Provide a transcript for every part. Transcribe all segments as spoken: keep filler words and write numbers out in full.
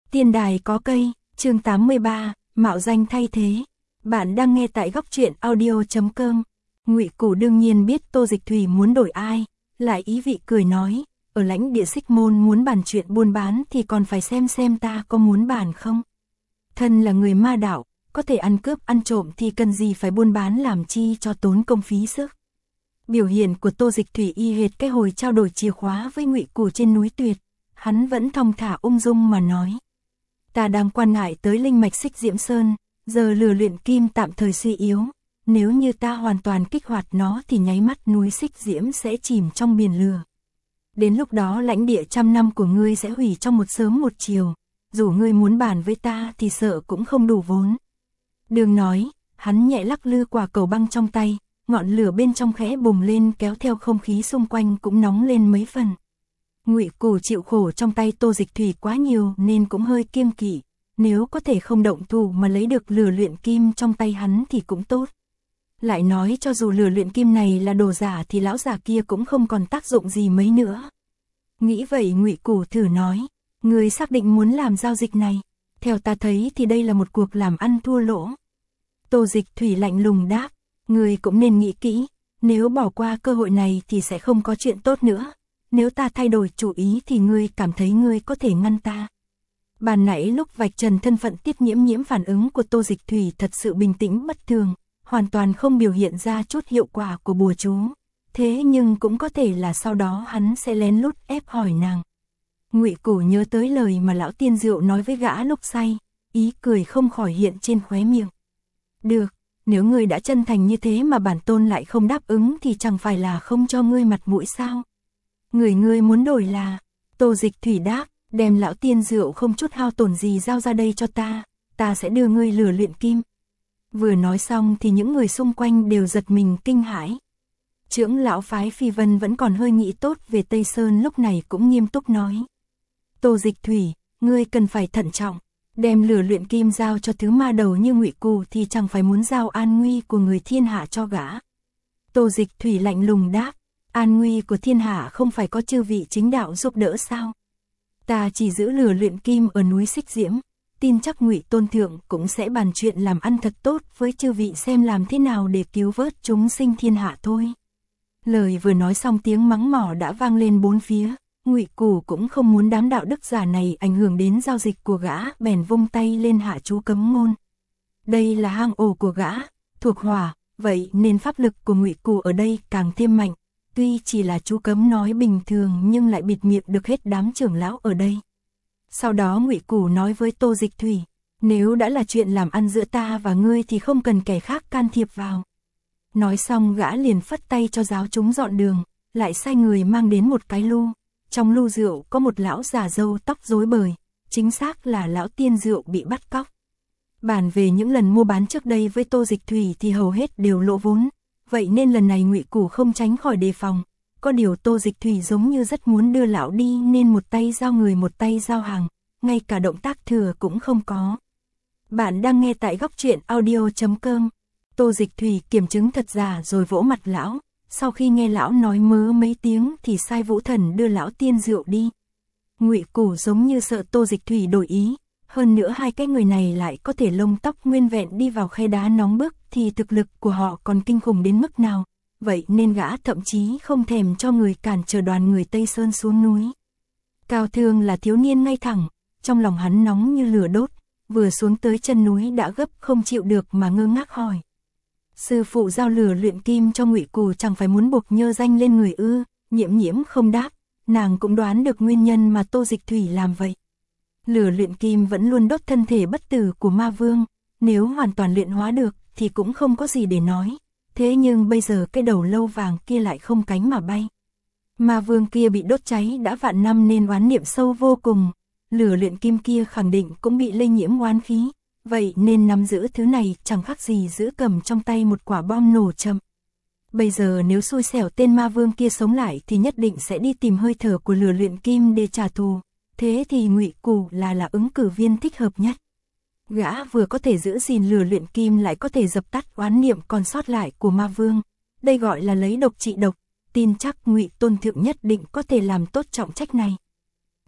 Tiên đài có cây, chương tám mươi ba, mạo danh thay thế. Bạn đang nghe tại góc truyện audio chấm com. Ngụy Củ đương nhiên biết Tô Dịch Thủy muốn đổi ai, lại ý vị cười nói, ở lãnh địa Xích Môn muốn bàn chuyện buôn bán thì còn phải xem xem ta có muốn bàn không. Thân là người ma đạo, có thể ăn cướp ăn trộm thì cần gì phải buôn bán làm chi cho tốn công phí sức. Biểu hiện của Tô Dịch Thủy y hệt cái hồi trao đổi chìa khóa với Ngụy Củ trên núi Tuyệt, hắn vẫn thong thả ung dung mà nói. Ta đang quan ngại tới linh mạch Xích Diễm Sơn, giờ lửa luyện kim tạm thời suy yếu, nếu như ta hoàn toàn kích hoạt nó thì nháy mắt núi Xích Diễm sẽ chìm trong biển lửa. Đến lúc đó lãnh địa trăm năm của ngươi sẽ hủy trong một sớm một chiều, dù ngươi muốn bàn với ta thì sợ cũng không đủ vốn. Đường nói, hắn nhẹ lắc lư quả cầu băng trong tay, ngọn lửa bên trong khẽ bùng lên kéo theo không khí xung quanh cũng nóng lên mấy phần. Ngụy Củ chịu khổ trong tay Tô Dịch Thủy quá nhiều nên cũng hơi kiêng kỵ, nếu có thể không động thủ mà lấy được lửa luyện kim trong tay hắn thì cũng tốt. Lại nói cho dù lửa luyện kim này là đồ giả thì lão già kia cũng không còn tác dụng gì mấy nữa. Nghĩ vậy Ngụy Củ thử nói, ngươi xác định muốn làm giao dịch này, theo ta thấy thì đây là một cuộc làm ăn thua lỗ. Tô Dịch Thủy lạnh lùng đáp, ngươi cũng nên nghĩ kỹ, nếu bỏ qua cơ hội này thì sẽ không có chuyện tốt nữa. Nếu ta thay đổi chủ ý thì ngươi cảm thấy ngươi có thể ngăn ta. Ban nãy lúc vạch trần thân phận Tiết Nhiễm Nhiễm phản ứng của Tô Dịch Thủy thật sự bình tĩnh bất thường, hoàn toàn không biểu hiện ra chút hiệu quả của bùa chú. Thế nhưng cũng có thể là sau đó hắn sẽ lén lút ép hỏi nàng. Ngụy Củ nhớ tới lời mà lão tiên rượu nói với gã lúc say, ý cười không khỏi hiện trên khóe miệng. Được, nếu ngươi đã chân thành như thế mà bản tôn lại không đáp ứng thì chẳng phải là không cho ngươi mặt mũi sao? Người ngươi muốn đổi là, Tô Dịch Thủy đáp, đem lão tiên rượu không chút hao tổn gì giao ra đây cho ta, ta sẽ đưa ngươi lửa luyện kim. Vừa nói xong thì những người xung quanh đều giật mình kinh hãi. Trưởng lão phái Phi Vân vẫn còn hơi nghĩ tốt về Tây Sơn lúc này cũng nghiêm túc nói. Tô Dịch Thủy, ngươi cần phải thận trọng, đem lửa luyện kim giao cho thứ ma đầu như Ngụy Củ thì chẳng phải muốn giao an nguy của người thiên hạ cho gã. Tô Dịch Thủy lạnh lùng đáp. An nguy của thiên hạ không phải có chư vị chính đạo giúp đỡ sao? Ta chỉ giữ lửa luyện kim ở núi Xích Diễm, tin chắc Ngụy Tôn Thượng cũng sẽ bàn chuyện làm ăn thật tốt với chư vị xem làm thế nào để cứu vớt chúng sinh thiên hạ thôi. Lời vừa nói xong tiếng mắng mỏ đã vang lên bốn phía, Ngụy Củ cũng không muốn đám đạo đức giả này ảnh hưởng đến giao dịch của gã, bèn vung tay lên hạ chú cấm ngôn. Đây là hang ổ của gã, thuộc hỏa, vậy nên pháp lực của Ngụy Củ ở đây càng thêm mạnh. Tuy chỉ là chú cấm nói bình thường nhưng lại bịt miệng được hết đám trưởng lão ở đây. Sau đó Ngụy Củ nói với Tô Dịch Thủy, nếu đã là chuyện làm ăn giữa ta và ngươi thì không cần kẻ khác can thiệp vào. Nói xong gã liền phất tay cho giáo chúng dọn đường, lại sai người mang đến một cái lu. Trong lu rượu có một lão già râu tóc rối bời, chính xác là lão tiên rượu bị bắt cóc. Bàn về những lần mua bán trước đây với Tô Dịch Thủy thì hầu hết đều lỗ vốn. Vậy nên lần này Ngụy Củ không tránh khỏi đề phòng, có điều Tô Dịch Thủy giống như rất muốn đưa lão đi nên một tay giao người một tay giao hàng, ngay cả động tác thừa cũng không có. Bạn đang nghe tại góc truyện audio chấm com. Tô Dịch Thủy kiểm chứng thật giả rồi vỗ mặt lão, sau khi nghe lão nói mớ mấy tiếng thì sai Vũ Thần đưa lão tiên rượu đi. Ngụy Củ giống như sợ Tô Dịch Thủy đổi ý, hơn nữa hai cái người này lại có thể lông tóc nguyên vẹn đi vào khe đá nóng bức thì thực lực của họ còn kinh khủng đến mức nào, vậy nên gã thậm chí không thèm cho người cản trở đoàn người Tây Sơn xuống núi. Cao Thương là thiếu niên ngay thẳng, trong lòng hắn nóng như lửa đốt, vừa xuống tới chân núi đã gấp không chịu được mà ngơ ngác hỏi. Sư phụ giao lửa luyện kim cho Ngụy Củ chẳng phải muốn buộc nhơ danh lên người ư? Nhiễm Nhiễm không đáp, nàng cũng đoán được nguyên nhân mà Tô Dịch Thủy làm vậy. Lửa luyện kim vẫn luôn đốt thân thể bất tử của ma vương, nếu hoàn toàn luyện hóa được thì cũng không có gì để nói. Thế nhưng bây giờ cái đầu lâu vàng kia lại không cánh mà bay. Ma vương kia bị đốt cháy đã vạn năm nên oán niệm sâu vô cùng. Lửa luyện kim kia khẳng định cũng bị lây nhiễm oán khí. Vậy nên nắm giữ thứ này chẳng khác gì giữ cầm trong tay một quả bom nổ chậm. Bây giờ nếu xui xẻo tên ma vương kia sống lại thì nhất định sẽ đi tìm hơi thở của lửa luyện kim để trả thù. Thế thì Ngụy Củ là là ứng cử viên thích hợp nhất. Gã vừa có thể giữ gìn lửa luyện kim lại có thể dập tắt oán niệm còn sót lại của ma vương. Đây gọi là lấy độc trị độc, tin chắc Ngụy Tôn Thượng nhất định có thể làm tốt trọng trách này.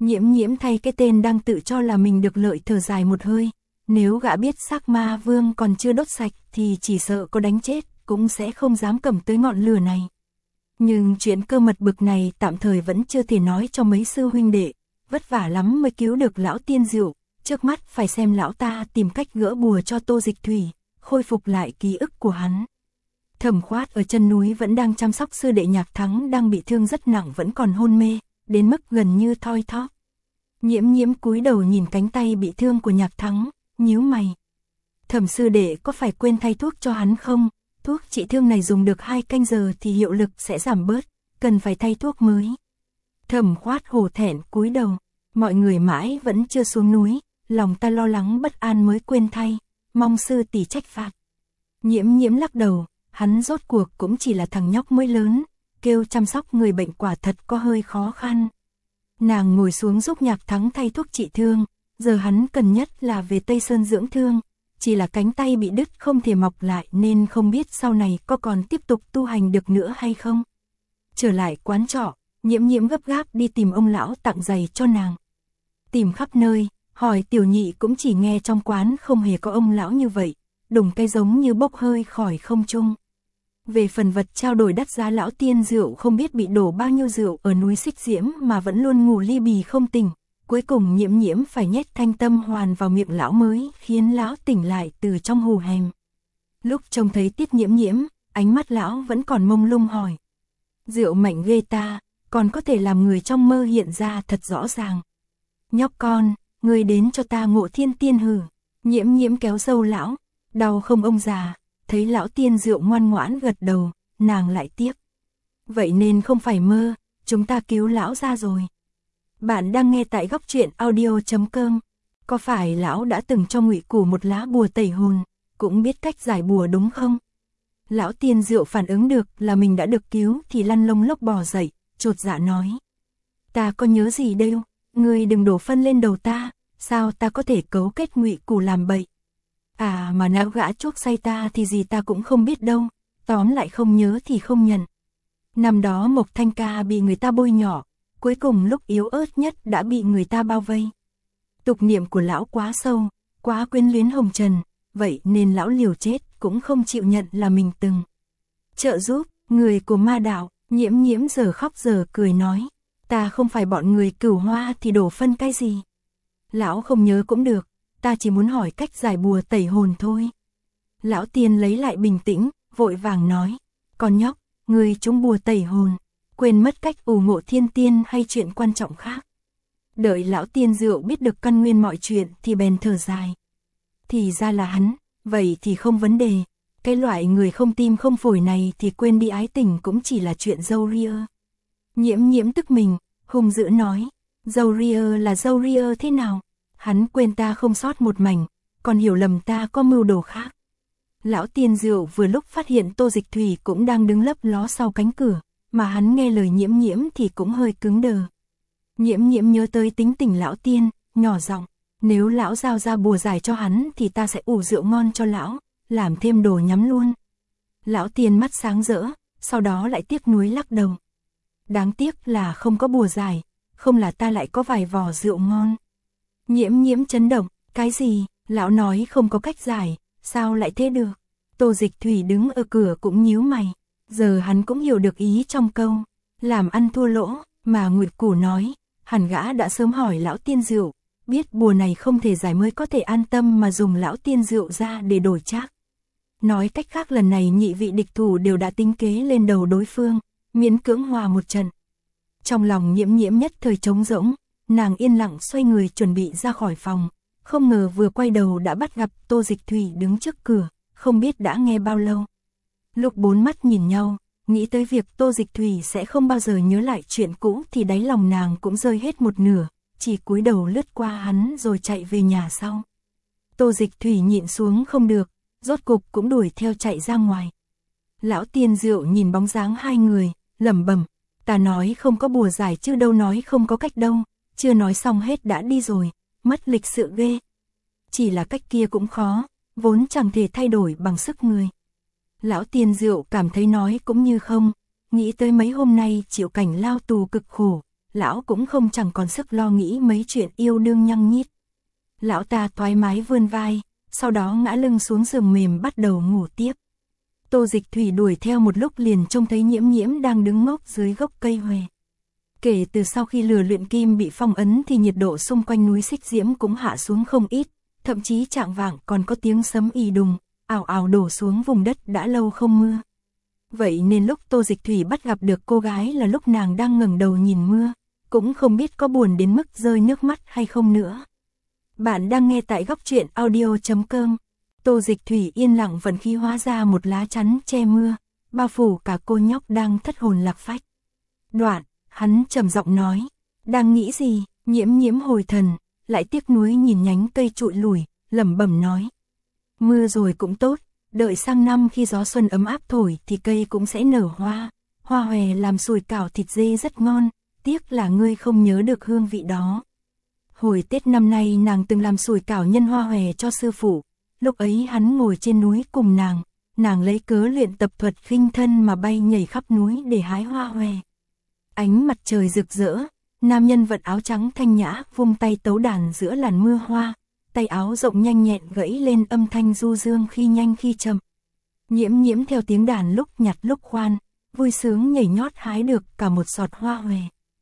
Nhiễm Nhiễm thay cái tên đang tự cho là mình được lợi thở dài một hơi, nếu gã biết xác ma vương còn chưa đốt sạch thì chỉ sợ có đánh chết, cũng sẽ không dám cầm tới ngọn lửa này. Nhưng chuyện cơ mật bực này tạm thời vẫn chưa thể nói cho mấy sư huynh đệ, vất vả lắm mới cứu được lão tiên diệu, trước mắt phải xem lão ta tìm cách gỡ bùa cho Tô Dịch Thủy, khôi phục lại ký ức của hắn. Thẩm Khoát ở chân núi vẫn đang chăm sóc sư đệ Nhạc Thắng đang bị thương rất nặng vẫn còn hôn mê, đến mức gần như thoi thóp. Nhiễm Nhiễm cúi đầu nhìn cánh tay bị thương của Nhạc Thắng, nhíu mày. Thẩm sư đệ có phải quên thay thuốc cho hắn không? Thuốc trị thương này dùng được hai canh giờ thì hiệu lực sẽ giảm bớt, cần phải thay thuốc mới. Thẩm Khoát hổ thẹn cúi đầu, mọi người mãi vẫn chưa xuống núi, lòng ta lo lắng bất an mới quên thay, mong sư tỷ trách phạt. Nhiễm Nhiễm lắc đầu, hắn rốt cuộc cũng chỉ là thằng nhóc mới lớn, kêu chăm sóc người bệnh quả thật có hơi khó khăn. Nàng ngồi xuống giúp Nhạc Thắng thay thuốc trị thương, giờ hắn cần nhất là về Tây Sơn dưỡng thương, chỉ là cánh tay bị đứt không thể mọc lại nên không biết sau này có còn tiếp tục tu hành được nữa hay không. Trở lại quán trọ, Nhiễm Nhiễm gấp gáp đi tìm ông lão tặng giày cho nàng. Tìm khắp nơi, hỏi tiểu nhị cũng chỉ nghe trong quán không hề có ông lão như vậy, đùng cây giống như bốc hơi khỏi không trung. Về phần vật trao đổi đắt giá lão tiên rượu không biết bị đổ bao nhiêu rượu ở núi Xích Diễm mà vẫn luôn ngủ ly bì không tỉnh, cuối cùng Nhiễm Nhiễm phải nhét thanh tâm hoàn vào miệng lão mới khiến lão tỉnh lại từ trong hù hèm. Lúc trông thấy Tiết Nhiễm Nhiễm, ánh mắt lão vẫn còn mông lung hỏi. Rượu mạnh ghê ta, còn có thể làm người trong mơ hiện ra thật rõ ràng. Nhóc con, ngươi đến cho ta Ngộ Thiên Tiên hử. Nhiễm Nhiễm kéo râu lão, đau không ông già, thấy lão tiên rượu ngoan ngoãn gật đầu, nàng lại tiếp. Vậy nên không phải mơ, chúng ta cứu lão ra rồi. Bạn đang nghe tại góc truyện audio chấm com. Có phải lão đã từng cho Ngụy Củ một lá bùa tẩy hồn, cũng biết cách giải bùa đúng không? Lão tiên rượu phản ứng được là mình đã được cứu thì lăn lông lốc bò dậy, chột dạ nói. Ta có nhớ gì đâu, ngươi đừng đổ phân lên đầu ta, sao ta có thể cấu kết Ngụy Củ làm bậy. À mà não gã chuốc say ta thì gì ta cũng không biết đâu, tóm lại không nhớ thì không nhận. Năm đó Mộc Thanh Ca bị người ta bôi nhỏ, cuối cùng lúc yếu ớt nhất đã bị người ta bao vây. Tục niệm của lão quá sâu, quá quyến luyến hồng trần, vậy nên lão liều chết cũng không chịu nhận là mình từng trợ giúp người của ma đạo. Nhiễm Nhiễm giờ khóc giờ cười nói, ta không phải bọn người Cửu Hoa thì đổ phân cái gì. Lão không nhớ cũng được, ta chỉ muốn hỏi cách giải bùa tẩy hồn thôi. Lão tiên lấy lại bình tĩnh, vội vàng nói, con nhóc, người trúng bùa tẩy hồn, quên mất cách ủ Ngộ Thiên Tiên hay chuyện quan trọng khác. Đợi lão tiên rượu biết được căn nguyên mọi chuyện thì bèn thở dài. Thì ra là hắn, vậy thì không vấn đề. Cái loại người không tim không phổi này thì quên đi ái tình cũng chỉ là chuyện dâu ria. Nhiễm Nhiễm tức mình, hung dữ nói, dâu ria là dâu ria thế nào? Hắn quên ta không sót một mảnh, còn hiểu lầm ta có mưu đồ khác. Lão tiên rượu vừa lúc phát hiện Tô Dịch Thủy cũng đang đứng lấp ló sau cánh cửa, mà hắn nghe lời Nhiễm Nhiễm thì cũng hơi cứng đờ. Nhiễm Nhiễm nhớ tới tính tình lão tiên, nhỏ giọng, nếu lão giao ra bùa giải cho hắn thì ta sẽ ủ rượu ngon cho lão, làm thêm đồ nhắm luôn. Lão tiên mắt sáng rỡ, sau đó lại tiếc nuối lắc đầu. Đáng tiếc là không có bùa giải, không là ta lại có vài vò rượu ngon. Nhiễm Nhiễm chấn động, cái gì, lão nói không có cách giải, sao lại thế được? Tô Dịch Thủy đứng ở cửa cũng nhíu mày, giờ hắn cũng hiểu được ý trong câu, làm ăn thua lỗ, mà Nguyệt Củ nói, hẳn gã đã sớm hỏi lão tiên rượu, biết bùa này không thể giải mới có thể an tâm mà dùng lão tiên rượu ra để đổi trác. Nói cách khác lần này nhị vị địch thủ đều đã tính kế lên đầu đối phương, miễn cưỡng hòa một trận. Trong lòng Nhiễm Nhiễm nhất thời trống rỗng, nàng yên lặng xoay người chuẩn bị ra khỏi phòng, không ngờ vừa quay đầu đã bắt gặp Tô Dịch Thủy đứng trước cửa, không biết đã nghe bao lâu. Lúc bốn mắt nhìn nhau, nghĩ tới việc Tô Dịch Thủy sẽ không bao giờ nhớ lại chuyện cũ thì đáy lòng nàng cũng rơi hết một nửa, chỉ cúi đầu lướt qua hắn rồi chạy về nhà sau. Tô Dịch Thủy nhịn xuống không được, rốt cục cũng đuổi theo chạy ra ngoài. Lão tiên rượu nhìn bóng dáng hai người, lẩm bẩm, ta nói không có bùa giải chứ đâu nói không có cách đâu, chưa nói xong hết đã đi rồi, mất lịch sự ghê. Chỉ là cách kia cũng khó, vốn chẳng thể thay đổi bằng sức người. Lão tiên rượu cảm thấy nói cũng như không, nghĩ tới mấy hôm nay chịu cảnh lao tù cực khổ, lão cũng không chẳng còn sức lo nghĩ mấy chuyện yêu đương nhăng nhít. Lão ta thoải mái vươn vai, sau đó ngã lưng xuống giường mềm bắt đầu ngủ tiếp. Tô Dịch Thủy đuổi theo một lúc liền trông thấy Nhiễm Nhiễm đang đứng ngốc dưới gốc cây huệ. Kể từ sau khi lửa luyện kim bị phong ấn thì nhiệt độ xung quanh núi Xích Diễm cũng hạ xuống không ít, thậm chí chạng vạng còn có tiếng sấm ì đùng, ào ào đổ xuống vùng đất đã lâu không mưa. Vậy nên lúc Tô Dịch Thủy bắt gặp được cô gái là lúc nàng đang ngẩng đầu nhìn mưa, cũng không biết có buồn đến mức rơi nước mắt hay không nữa. Bạn đang nghe tại góc truyện audio chấm com. Tô Dịch Thủy yên lặng vận khí hóa ra một lá chắn che mưa, bao phủ cả cô nhóc đang thất hồn lạc phách. Đoạn, hắn trầm giọng nói, đang nghĩ gì? Nhiễm Nhiễm hồi thần, lại tiếc nuối nhìn nhánh cây trụi lủi, lẩm bẩm nói. Mưa rồi cũng tốt, đợi sang năm khi gió xuân ấm áp thổi thì cây cũng sẽ nở hoa, hoa hòe làm sủi cảo thịt dê rất ngon, tiếc là ngươi không nhớ được hương vị đó. Hồi Tết năm nay nàng từng làm sủi cảo nhân hoa hòe cho sư phụ, lúc ấy hắn ngồi trên núi cùng nàng, nàng lấy cớ luyện tập thuật khinh thân mà bay nhảy khắp núi để hái hoa hòe. Ánh mặt trời rực rỡ, nam nhân vận áo trắng thanh nhã vung tay tấu đàn giữa làn mưa hoa, tay áo rộng nhanh nhẹn gãy lên âm thanh du dương khi nhanh khi chậm. Nhiễm Nhiễm theo tiếng đàn lúc nhặt lúc khoan, vui sướng nhảy nhót hái được cả một sọt hoa hòe.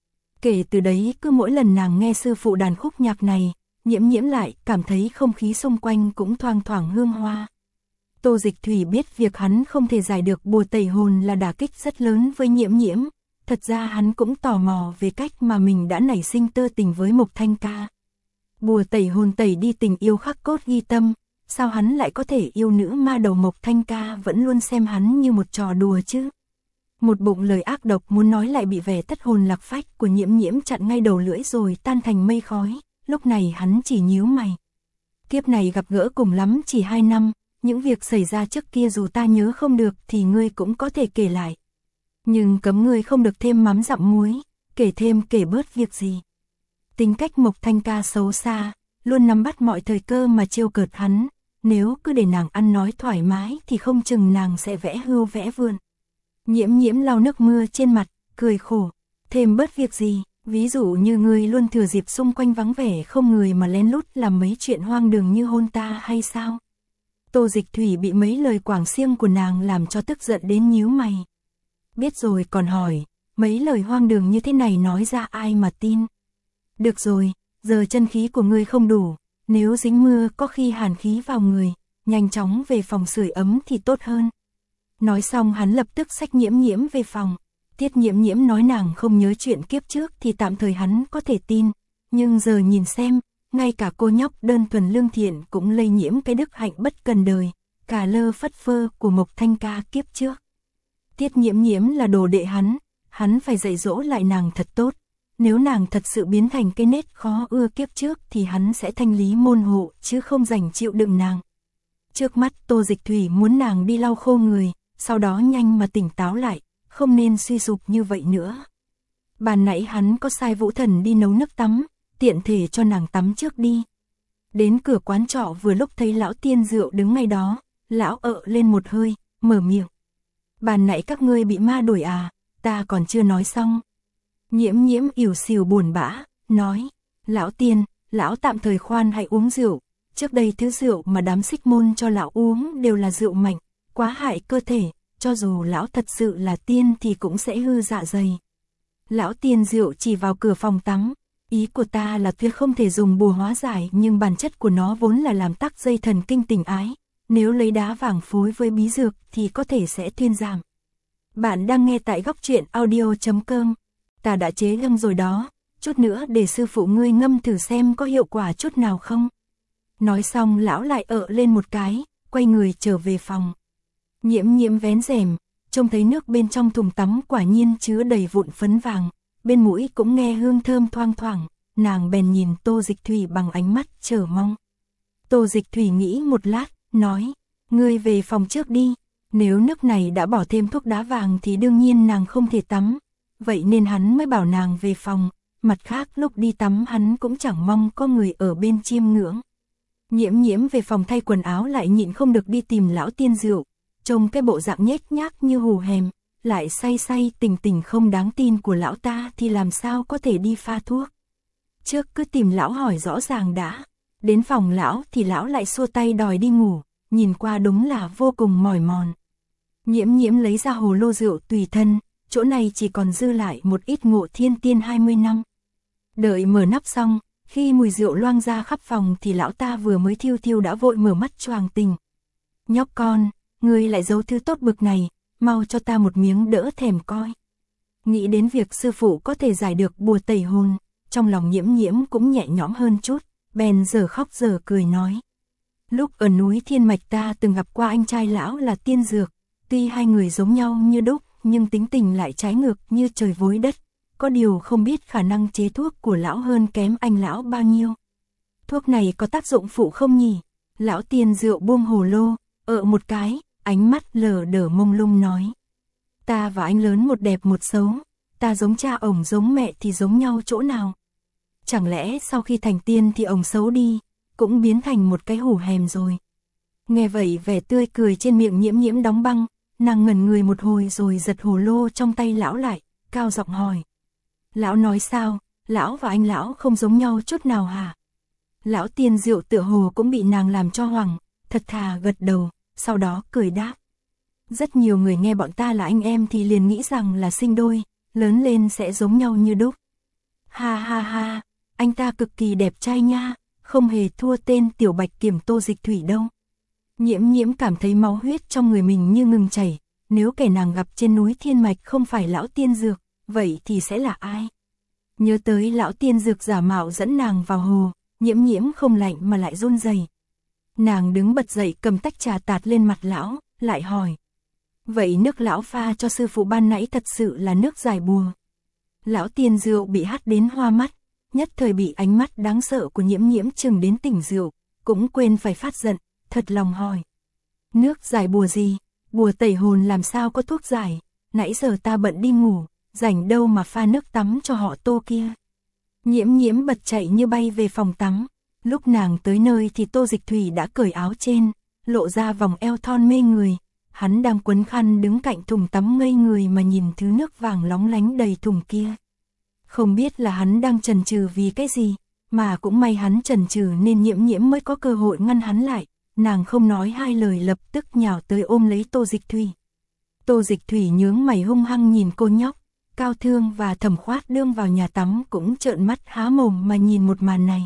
Kể từ đấy cứ mỗi lần nàng nghe sư phụ đàn khúc nhạc này, Nhiễm Nhiễm lại cảm thấy không khí xung quanh cũng thoang thoảng hương hoa. Tô Dịch Thủy biết việc hắn không thể giải được bùa tẩy hồn là đả kích rất lớn với Nhiễm Nhiễm, thật ra hắn cũng tò mò về cách mà mình đã nảy sinh tơ tình với Mộc Thanh Ca. Bùa tẩy hồn tẩy đi tình yêu khắc cốt ghi tâm, sao hắn lại có thể yêu nữ ma đầu Mộc Thanh Ca vẫn luôn xem hắn như một trò đùa chứ? Một bụng lời ác độc muốn nói lại bị vẻ thất hồn lạc phách của Nhiễm Nhiễm chặn ngay đầu lưỡi rồi tan thành mây khói, lúc này hắn chỉ nhíu mày. Kiếp này gặp gỡ cùng lắm chỉ hai năm, những việc xảy ra trước kia dù ta nhớ không được thì ngươi cũng có thể kể lại. Nhưng cấm ngươi không được thêm mắm dặm muối, kể thêm kể bớt việc gì. Tính cách Mộc Thanh Ca xấu xa, luôn nắm bắt mọi thời cơ mà trêu cợt hắn, nếu cứ để nàng ăn nói thoải mái thì không chừng nàng sẽ vẽ hưu vẽ vươn. Nhiễm Nhiễm lau nước mưa trên mặt, cười khổ, thêm bớt việc gì, ví dụ như ngươi luôn thừa dịp xung quanh vắng vẻ không người mà lén lút làm mấy chuyện hoang đường như hôn ta hay sao? Tô Dịch Thủy bị mấy lời quảng xiêng của nàng làm cho tức giận đến nhíu mày. Biết rồi còn hỏi, mấy lời hoang đường như thế này nói ra ai mà tin? Được rồi, giờ chân khí của ngươi không đủ, nếu dính mưa có khi hàn khí vào người, nhanh chóng về phòng sưởi ấm thì tốt hơn. Nói xong hắn lập tức xách Nhiễm Nhiễm về phòng. Tiết Nhiễm Nhiễm nói nàng không nhớ chuyện kiếp trước thì tạm thời hắn có thể tin, nhưng giờ nhìn xem, ngay cả cô nhóc đơn thuần lương thiện cũng lây nhiễm cái đức hạnh bất cần đời, cả lơ phất phơ của Mộc Thanh Ca kiếp trước. Tiết Nhiễm Nhiễm là đồ đệ hắn, hắn phải dạy dỗ lại nàng thật tốt, nếu nàng thật sự biến thành cái nết khó ưa kiếp trước thì hắn sẽ thanh lý môn hộ chứ không dành chịu đựng nàng. Trước mắt Tô Dịch Thủy muốn nàng đi lau khô người, sau đó nhanh mà tỉnh táo lại, không nên suy sụp như vậy nữa. Ban nãy hắn có sai Vũ Thần đi nấu nước tắm, tiện thể cho nàng tắm trước đi. Đến cửa quán trọ vừa lúc thấy lão Tiên Rượu đứng ngay đó, lão ợ lên một hơi, mở miệng. Ban nãy các ngươi bị ma đuổi à, ta còn chưa nói xong. Nhiễm Nhiễm ỉu xìu buồn bã, nói, lão Tiên, lão tạm thời khoan hãy uống rượu, trước đây thứ rượu mà đám Xích Môn cho lão uống đều là rượu mạnh, quá hại cơ thể, cho dù lão thật sự là tiên thì cũng sẽ hư dạ dày. Lão Tiên Rượu chỉ vào cửa phòng tắm, ý của ta là tuyệt không thể dùng bùa hóa giải nhưng bản chất của nó vốn là làm tắc dây thần kinh tình ái, nếu lấy đá vàng phối với bí dược thì có thể sẽ thuyên giảm. Bạn đang nghe tại góc truyện audio chấm com. Ta đã chế ngâm rồi đó, chút nữa để sư phụ ngươi ngâm thử xem có hiệu quả chút nào không. Nói xong lão lại ợ lên một cái, quay người trở về phòng. Nhiễm Nhiễm vén rèm, trông thấy nước bên trong thùng tắm quả nhiên chứa đầy vụn phấn vàng, bên mũi cũng nghe hương thơm thoang thoảng, nàng bèn nhìn Tô Dịch Thủy bằng ánh mắt chờ mong. Tô Dịch Thủy nghĩ một lát, nói, ngươi về phòng trước đi, nếu nước này đã bỏ thêm thuốc đá vàng thì đương nhiên nàng không thể tắm, vậy nên hắn mới bảo nàng về phòng, mặt khác lúc đi tắm hắn cũng chẳng mong có người ở bên chiêm ngưỡng. Nhiễm Nhiễm về phòng thay quần áo lại nhịn không được đi tìm lão Tiên Rượu. Trông cái bộ dạng nhếch nhác như hù hèm, lại say say tình tình không đáng tin của lão ta thì làm sao có thể đi pha thuốc. Trước cứ tìm lão hỏi rõ ràng đã. Đến phòng lão thì lão lại xua tay đòi đi ngủ, nhìn qua đúng là vô cùng mỏi mòn. Nhiễm Nhiễm lấy ra hồ lô rượu tùy thân, chỗ này chỉ còn dư lại một ít Ngộ Thiên Tiên hai mươi năm. Đợi mở nắp xong, khi mùi rượu loang ra khắp phòng thì lão ta vừa mới thiêu thiêu đã vội mở mắt choàng tỉnh. Nhóc con, ngươi lại giấu thứ tốt bực này, mau cho ta một miếng đỡ thèm coi. Nghĩ đến việc sư phụ có thể giải được bùa tẩy hồn, trong lòng Nhiễm Nhiễm cũng nhẹ nhõm hơn chút, bèn giờ khóc giờ cười nói. Lúc ở núi Thiên Mạch ta từng gặp qua anh trai lão là Tiên Dược, tuy hai người giống nhau như đúc, nhưng tính tình lại trái ngược như trời với đất, có điều không biết khả năng chế thuốc của lão hơn kém anh lão bao nhiêu. Thuốc này có tác dụng phụ không nhỉ? Lão Tiên Rượu buông hồ lô, ợ một cái, ánh mắt lờ đờ mông lung nói. Ta và anh lớn một đẹp một xấu, ta giống cha ổng giống mẹ thì giống nhau chỗ nào? Chẳng lẽ sau khi thành tiên thì ổng xấu đi, cũng biến thành một cái hủ hèm rồi? Nghe vậy vẻ tươi cười trên miệng Nhiễm Nhiễm đóng băng, nàng ngẩn người một hồi rồi giật hồ lô trong tay lão lại, cao giọng hỏi. Lão nói sao, lão và anh lão không giống nhau chút nào hả? Lão Tiên Rượu tựa hồ cũng bị nàng làm cho hoảng, thật thà gật đầu, sau đó cười đáp. Rất nhiều người nghe bọn ta là anh em thì liền nghĩ rằng là sinh đôi, lớn lên sẽ giống nhau như đúc. Ha ha ha, anh ta cực kỳ đẹp trai nha, không hề thua tên tiểu bạch kiểm Tô Dịch Thủy đâu. Nhiễm Nhiễm cảm thấy máu huyết trong người mình như ngừng chảy, nếu kẻ nàng gặp trên núi Thiên Mạch không phải lão Tiên Dược, vậy thì sẽ là ai? Nhớ tới lão Tiên Dược giả mạo dẫn nàng vào hồ, Nhiễm Nhiễm không lạnh mà lại run rẩy. Nàng đứng bật dậy cầm tách trà tạt lên mặt lão, lại hỏi. Vậy nước lão pha cho sư phụ ban nãy thật sự là nước giải bùa? Lão Tiên Rượu bị hắt đến hoa mắt, nhất thời bị ánh mắt đáng sợ của Nhiễm Nhiễm chừng đến tỉnh rượu, cũng quên phải phát giận, thật lòng hỏi. Nước giải bùa gì? Bùa tẩy hồn làm sao có thuốc giải? Nãy giờ ta bận đi ngủ, rảnh đâu mà pha nước tắm cho họ Tô kia. Nhiễm Nhiễm bật chạy như bay về phòng tắm. Lúc nàng tới nơi thì Tô Dịch Thủy đã cởi áo trên, lộ ra vòng eo thon mê người. Hắn đang quấn khăn đứng cạnh thùng tắm ngây người mà nhìn thứ nước vàng lóng lánh đầy thùng kia. Không biết là hắn đang chần chừ vì cái gì, mà cũng may hắn chần chừ nên Nhiễm Nhiễm mới có cơ hội ngăn hắn lại. Nàng không nói hai lời lập tức nhào tới ôm lấy Tô Dịch Thủy. Tô Dịch Thủy nhướng mày hung hăng nhìn cô nhóc. Cao Thương và Thẩm Khoát đương vào nhà tắm cũng trợn mắt há mồm mà nhìn một màn này.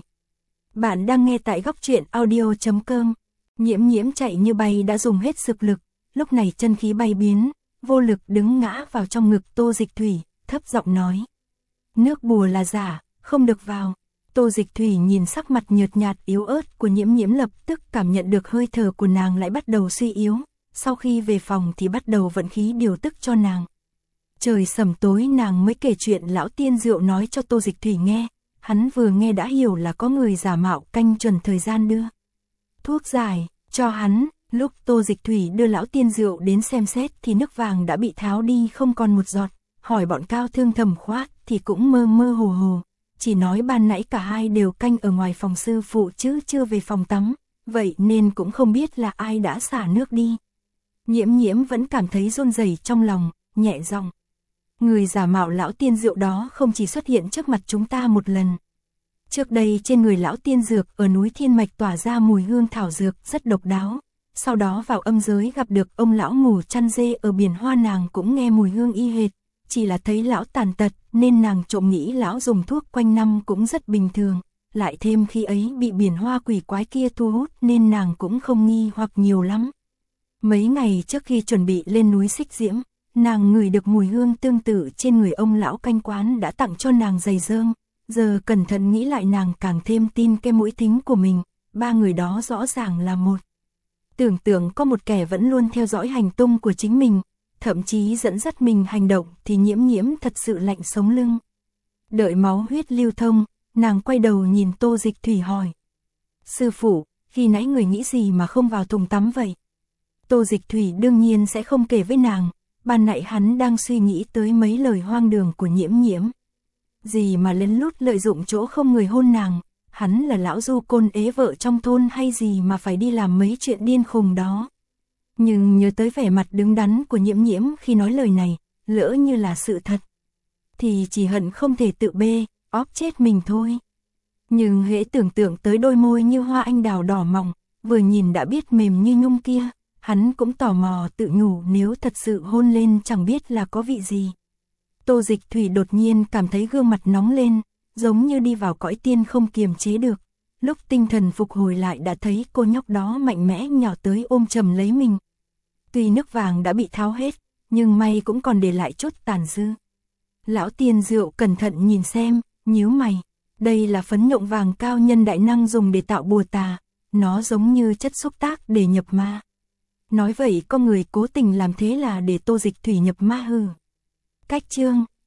Bạn đang nghe tại góc truyện audio chấm com. Nhiễm Nhiễm chạy như bay đã dùng hết sức lực, lúc này chân khí bay biến, vô lực đứng ngã vào trong ngực Tô Dịch Thủy, thấp giọng nói. Nước bùa là giả, không được vào. Tô Dịch Thủy nhìn sắc mặt nhợt nhạt yếu ớt của Nhiễm Nhiễm lập tức cảm nhận được hơi thở của nàng lại bắt đầu suy yếu, sau khi về phòng thì bắt đầu vận khí điều tức cho nàng. Trời sẩm tối nàng mới kể chuyện lão Tiên Rượu nói cho Tô Dịch Thủy nghe, hắn vừa nghe đã hiểu là có người giả mạo canh chuẩn thời gian đưa thuốc giải cho hắn. Lúc Tô Dịch Thủy đưa lão Tiên Rượu đến xem xét thì nước vàng đã bị tháo đi không còn một giọt, hỏi bọn Cao Thương Thẩm Khoát thì cũng mơ mơ hồ hồ, chỉ nói ban nãy cả hai đều canh ở ngoài phòng sư phụ chứ chưa về phòng tắm, vậy nên cũng không biết là ai đã xả nước đi. Nhiễm Nhiễm vẫn cảm thấy run rẩy trong lòng, nhẹ giọng. Người giả mạo lão Tiên Rượu đó không chỉ xuất hiện trước mặt chúng ta một lần. Trước đây trên người lão Tiên Dược ở núi Thiên Mạch tỏa ra mùi hương thảo dược rất độc đáo. Sau đó vào âm giới gặp được ông lão ngủ chăn dê ở biển hoa, nàng cũng nghe mùi hương y hệt. Chỉ là thấy lão tàn tật nên nàng trộm nghĩ lão dùng thuốc quanh năm cũng rất bình thường. Lại thêm khi ấy bị biển hoa quỷ quái kia thu hút nên nàng cũng không nghi hoặc nhiều lắm. Mấy ngày trước khi chuẩn bị lên núi Xích Diễm, nàng ngửi được mùi hương tương tự trên người ông lão canh quán đã tặng cho nàng giày dơm. Giờ cẩn thận nghĩ lại nàng càng thêm tin cái mũi thính của mình, ba người đó rõ ràng là một. Tưởng tượng có một kẻ vẫn luôn theo dõi hành tung của chính mình, thậm chí dẫn dắt mình hành động thì Nhiễm Nhiễm thật sự lạnh sống lưng. Đợi máu huyết lưu thông, nàng quay đầu nhìn Tô Dịch Thủy hỏi. Sư phụ, khi nãy người nghĩ gì mà không vào thùng tắm vậy? Tô Dịch Thủy đương nhiên sẽ không kể với nàng, ban nãy hắn đang suy nghĩ tới mấy lời hoang đường của Nhiễm Nhiễm. Gì mà lén lút lợi dụng chỗ không người hôn nàng, hắn là lão du côn ế vợ trong thôn hay gì mà phải đi làm mấy chuyện điên khùng đó. Nhưng nhớ tới vẻ mặt đứng đắn của Nhiễm Nhiễm khi nói lời này, lỡ như là sự thật. Thì chỉ hận không thể tự bê, óp chết mình thôi. Nhưng hễ tưởng tượng tới đôi môi như hoa anh đào đỏ mỏng, vừa nhìn đã biết mềm như nhung kia, hắn cũng tò mò tự nhủ nếu thật sự hôn lên chẳng biết là có vị gì. Tô Dịch Thủy đột nhiên cảm thấy gương mặt nóng lên, giống như đi vào cõi tiên không kiềm chế được. Lúc tinh thần phục hồi lại đã thấy cô nhóc đó mạnh mẽ nhào tới ôm chầm lấy mình. Tuy nước vàng đã bị tháo hết, nhưng may cũng còn để lại chút tàn dư. Lão tiên rượu cẩn thận nhìn xem, nhíu mày. Đây là phấn nhộng vàng cao nhân đại năng dùng để tạo bùa tà, nó giống như chất xúc tác để nhập ma. Nói vậy có người cố tình làm thế là để Tô Dịch Thủy nhập ma hư. Cách chương